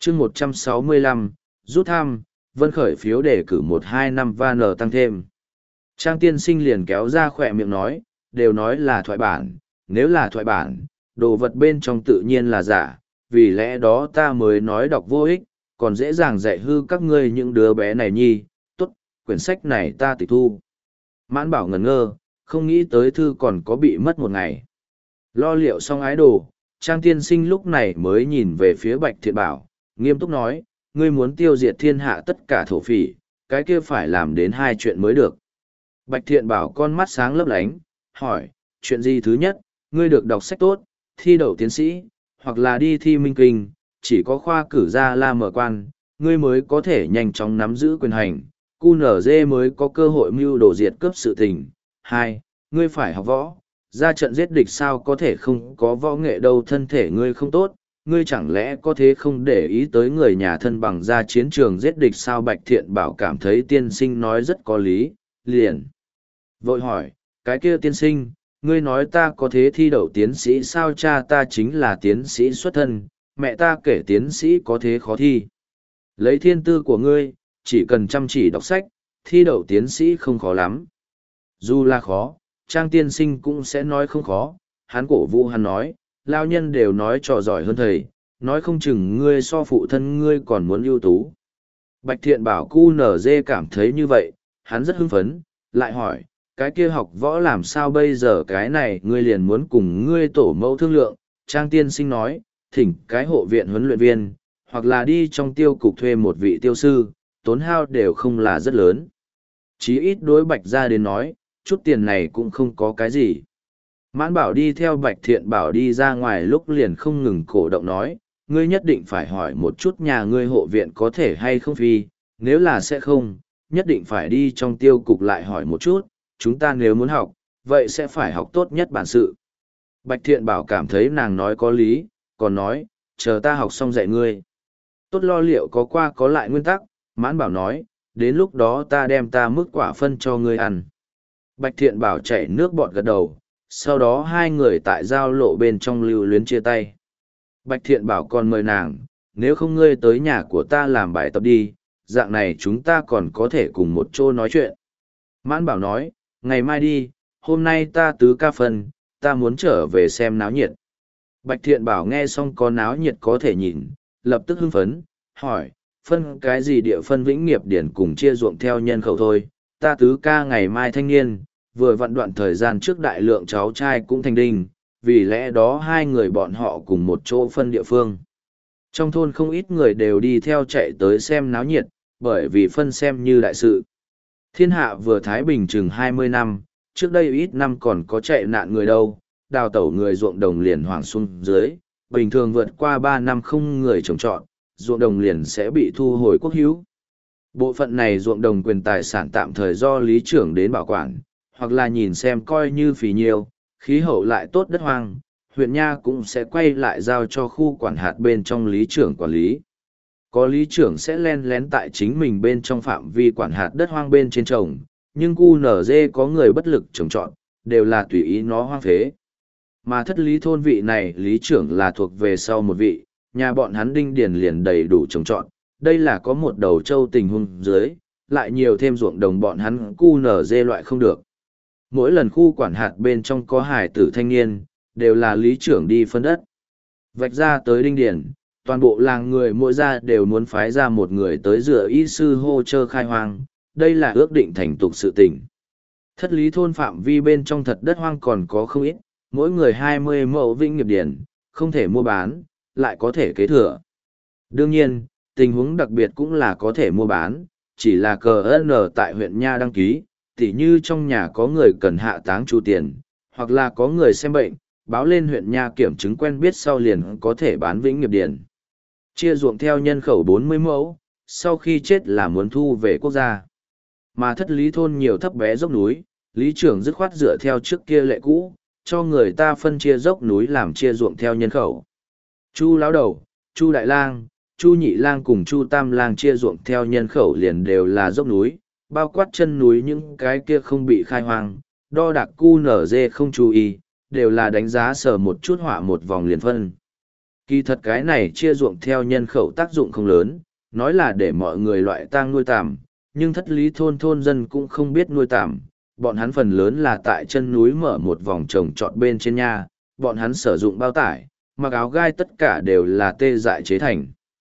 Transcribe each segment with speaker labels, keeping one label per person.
Speaker 1: chương 165, rút thăm, Vân khởi phiếu đề cử 1-2 năm van tăng thêm. Trang tiên sinh liền kéo ra khỏe miệng nói, đều nói là thoại bản, nếu là thoại bản, đồ vật bên trong tự nhiên là giả, vì lẽ đó ta mới nói đọc vô ích, còn dễ dàng dạy hư các ngươi những đứa bé này nhi, tốt, quyển sách này ta tịch thu. Mãn bảo ngẩn ngơ, không nghĩ tới thư còn có bị mất một ngày. Lo liệu xong ái đồ, Trang tiên sinh lúc này mới nhìn về phía Bạch Thiện Bảo, nghiêm túc nói, ngươi muốn tiêu diệt thiên hạ tất cả thổ phỉ, cái kia phải làm đến 2 chuyện mới được. Bạch Thiện Bảo con mắt sáng lấp lánh, hỏi, chuyện gì thứ nhất, ngươi được đọc sách tốt, thi đậu tiến sĩ, hoặc là đi thi minh kinh, chỉ có khoa cử ra la mở quan, ngươi mới có thể nhanh chóng nắm giữ quyền hành, QNZ mới có cơ hội mưu đồ diệt cướp sự tình. 2. Ngươi phải học võ, ra trận giết địch sao có thể không có võ nghệ đâu, thân thể ngươi không tốt, ngươi chẳng lẽ có thế không để ý tới người nhà thân bằng ra chiến trường giết địch sao? Bạch Thiện Bảo cảm thấy tiên sinh nói rất có lý, liền vội hỏi, cái kia tiên sinh, ngươi nói ta có thế thi đậu tiến sĩ sao? Cha ta chính là tiến sĩ xuất thân, mẹ ta kể tiến sĩ có thế khó thi. Lấy thiên tư của ngươi, chỉ cần chăm chỉ đọc sách, thi đậu tiến sĩ không khó lắm. Dù là khó, Trang tiên sinh cũng sẽ nói không khó, hắn cổ vũ hắn nói, lao nhân đều nói trò giỏi hơn thầy, nói không chừng ngươi so phụ thân ngươi còn muốn ưu tú. Bạch Thiện Bảo QNZ cảm thấy như vậy, hắn rất hưng phấn, lại hỏi, cái kia học võ làm sao bây giờ? Cái này ngươi liền muốn cùng ngươi tổ mẫu thương lượng. Trang tiên sinh nói, thỉnh cái hộ viện huấn luyện viên, hoặc là đi trong tiêu cục thuê một vị tiêu sư, tốn hao đều không là rất lớn. Chí ít đối Bạch gia đến nói, chút tiền này cũng không có cái gì. Mãn Bảo đi theo Bạch Thiện Bảo đi ra ngoài lúc liền không ngừng cổ động nói, ngươi nhất định phải hỏi một chút nhà ngươi hộ viện có thể hay không phi, nếu là sẽ không, nhất định phải đi trong tiêu cục lại hỏi một chút, chúng ta nếu muốn học, vậy sẽ phải học tốt nhất bản sự. Bạch Thiện Bảo cảm thấy nàng nói có lý, còn nói, chờ ta học xong dạy ngươi. Tốt, lo liệu có qua có lại nguyên tắc, Mãn Bảo nói, đến lúc đó ta đem ta mức quả phân cho ngươi ăn. Bạch Thiện Bảo chảy nước bọt gật đầu, sau đó hai người tại giao lộ bên trong lưu luyến chia tay. Bạch Thiện Bảo còn mời nàng, nếu không ngươi tới nhà của ta làm bài tập đi, dạng này chúng ta còn có thể cùng một chỗ nói chuyện. Mãn Bảo nói, ngày mai đi, hôm nay ta tứ ca phân, ta muốn trở về xem náo nhiệt. Bạch Thiện Bảo nghe xong có náo nhiệt có thể nhìn, lập tức hưng phấn, hỏi, phân cái gì? Địa phân Vĩnh Nghiệp điển cùng chia ruộng theo nhân khẩu thôi, ta tứ ca ngày mai thanh niên, vừa vặn đoạn thời gian trước đại lượng cháu trai cũng thành đinh, vì lẽ đó hai người bọn họ cùng một chỗ phân địa phương. Trong thôn không ít người đều đi theo chạy tới xem náo nhiệt, bởi vì phân xem như đại sự. Thiên hạ vừa thái bình chừng 20 năm, trước đây ít năm còn có chạy nạn người đâu, đào tẩu người ruộng đồng liền hoảng xuống dưới, bình thường vượt qua 3 năm không người trồng trọt, ruộng đồng liền sẽ bị thu hồi quốc hữu. Bộ phận này ruộng đồng quyền tài sản tạm thời do lý trưởng đến bảo quản, hoặc là nhìn xem coi như phì nhiêu, khí hậu lại tốt đất hoang, huyện nha cũng sẽ quay lại giao cho khu quản hạt bên trong lý trưởng quản lý. Có lý trưởng sẽ len lén tại chính mình bên trong phạm vi quản hạt đất hoang bên trên trồng, nhưng QNZ có người bất lực trồng trọt, đều là tùy ý nó hoang phế. Mà thất lý thôn vị này lý trưởng là thuộc về sau một vị, nhà bọn hắn đinh điền liền đầy đủ trồng trọt, đây là có một đầu trâu tình huống dưới, lại nhiều thêm ruộng đồng bọn hắn QNZ loại không được. Mỗi lần khu quản hạt bên trong có hải tử thanh niên, đều là lý trưởng đi phân đất. Vạch ra tới đinh điển, toàn bộ làng người mỗi gia đều muốn phái ra một người tới dựa y sư hô chơ khai hoang, đây là ước định thành tục sự tình. Thất lý thôn phạm vi bên trong thật đất hoang còn có không ít, mỗi người 20 mẫu vĩnh nghiệp điển, không thể mua bán, lại có thể kế thừa. Đương nhiên, tình huống đặc biệt cũng là có thể mua bán, chỉ là CN tại huyện Nha đăng ký, tỉ như trong nhà có người cần hạ táng chu tiền, hoặc là có người xem bệnh, báo lên huyện Nha kiểm chứng quen biết sau liền có thể bán vĩnh nghiệp điển. Chia ruộng theo nhân khẩu 40 mẫu, sau khi chết là muốn thu về quốc gia. Mà thất lý thôn nhiều thấp bé dốc núi, lý trưởng dứt khoát dựa theo trước kia lệ cũ, cho người ta phân chia dốc núi làm chia ruộng theo nhân khẩu. Chu lão đầu, Chu đại lang, Chu nhị lang cùng Chu tam lang chia ruộng theo nhân khẩu liền đều là dốc núi, bao quát chân núi những cái kia không bị khai hoang, đo đạc QNZ không chú ý, đều là đánh giá sở một chút họa một vòng liền phân. Kỳ thật cái này chia ruộng theo nhân khẩu tác dụng không lớn, nói là để mọi người loại tang nuôi tằm, nhưng thất lý thôn thôn dân cũng không biết nuôi tằm. Bọn hắn phần lớn là tại chân núi mở một vòng trồng trọt bên trên nha, bọn hắn sử dụng bao tải, mặc áo gai tất cả đều là tê dại chế thành.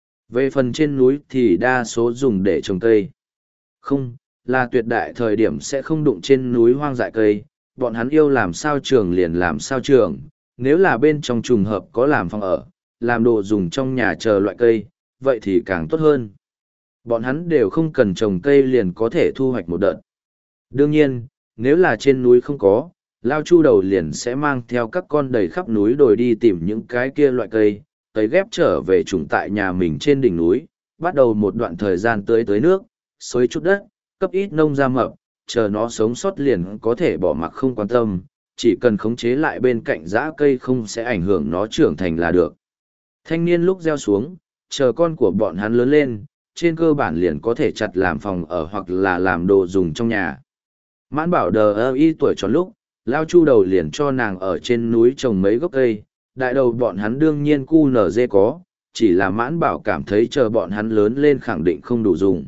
Speaker 1: Về phần trên núi thì đa số dùng để trồng cây. Không, là tuyệt đại thời điểm sẽ không đụng trên núi hoang dại cây, bọn hắn yêu làm sao trường liền làm sao trường, nếu là bên trong trùng hợp có làm phòng ở, làm đồ dùng trong nhà chờ loại cây, vậy thì càng tốt hơn. Bọn hắn đều không cần trồng cây liền có thể thu hoạch một đợt. Đương nhiên, nếu là trên núi không có, Lao Chu đầu liền sẽ mang theo các con đầy khắp núi đồi đi tìm những cái kia loại cây, tới ghép trở về trùng tại nhà mình trên đỉnh núi, bắt đầu một đoạn thời gian tưới nước, xới chút đất, cấp ít nông ra mập, chờ nó sống sót liền có thể bỏ mặc không quan tâm, chỉ cần khống chế lại bên cạnh dã cây không sẽ ảnh hưởng nó trưởng thành là được. Thanh niên lúc gieo xuống, chờ con của bọn hắn lớn lên, trên cơ bản liền có thể chặt làm phòng ở hoặc là làm đồ dùng trong nhà. Mãn bảo đờ ơ y tuổi tròn lúc, Lao Chu đầu liền cho nàng ở trên núi trồng mấy gốc cây, đại đầu bọn hắn đương nhiên cu nở dê có, chỉ là mãn bảo cảm thấy chờ bọn hắn lớn lên khẳng định không đủ dùng.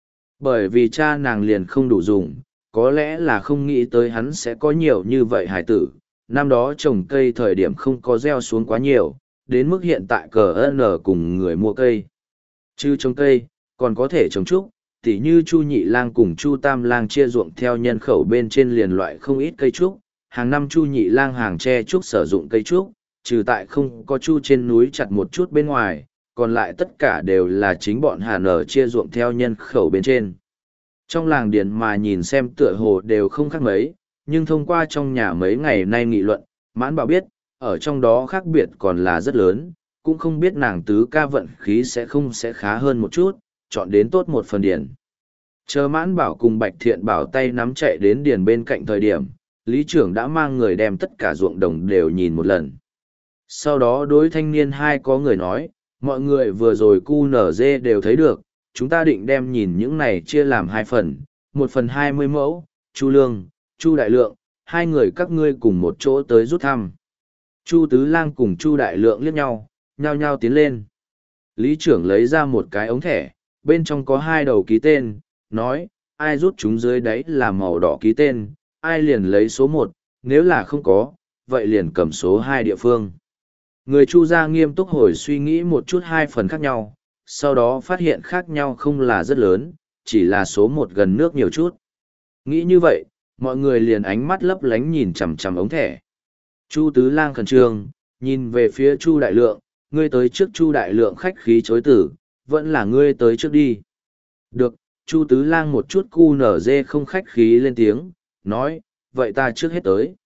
Speaker 1: Bởi vì cha nàng liền không đủ dùng, có lẽ là không nghĩ tới hắn sẽ có nhiều như vậy hải tử, năm đó trồng cây thời điểm không có gieo xuống quá nhiều, đến mức hiện tại cờ n cùng người mua cây. Chứ trồng cây, còn có thể trồng trúc, tỉ như Chu Nhị Lang cùng Chu Tam Lang chia ruộng theo nhân khẩu bên trên liền loại không ít cây trúc, hàng năm Chu Nhị Lang hàng tre trúc sử dụng cây trúc, trừ tại không có chu trên núi chặt một chút bên ngoài, còn lại tất cả đều là chính bọn Hà Nở chia ruộng theo nhân khẩu bên trên. Trong làng điền mà nhìn xem tựa hồ đều không khác mấy, nhưng thông qua trong nhà mấy ngày nay nghị luận, Mãn Bảo biết, ở trong đó khác biệt còn là rất lớn, cũng không biết nàng tứ ca vận khí sẽ khá hơn một chút, chọn đến tốt một phần điền. Chờ Mãn Bảo cùng Bạch Thiện Bảo tay nắm chạy đến điền bên cạnh thời điểm, lý trưởng đã mang người đem tất cả ruộng đồng đều nhìn một lần. Sau đó đối thanh niên hai có người nói, mọi người vừa rồi cu nở dê đều thấy được, chúng ta định đem nhìn những này chia làm hai phần, 1 phần 20 mẫu, Chu Lương, Chu Đại Lượng, hai người các ngươi cùng một chỗ tới rút thăm. Chu Tứ Lang cùng Chu Đại Lượng liếc nhau, nhao nhao tiến lên. Lý trưởng lấy ra một cái ống thẻ, bên trong có 2 đầu ký tên, nói, ai rút chúng dưới đáy là màu đỏ ký tên, ai liền lấy số 1, nếu là không có, vậy liền cầm số 2 địa phương. Người Chu gia nghiêm túc hồi suy nghĩ một chút 2 phần khác nhau, sau đó phát hiện khác nhau không là rất lớn, chỉ là số 1 gần nước nhiều chút. Nghĩ như vậy, mọi người liền ánh mắt lấp lánh nhìn chằm chằm ống thẻ. Chu Tứ Lang khẩn trương, nhìn về phía Chu Đại Lượng, ngươi tới trước. Chu Đại Lượng khách khí chối từ, vẫn là ngươi tới trước đi. Được, Chu Tứ Lang một chút cu nở dê không khách khí lên tiếng, nói, vậy ta trước hết tới.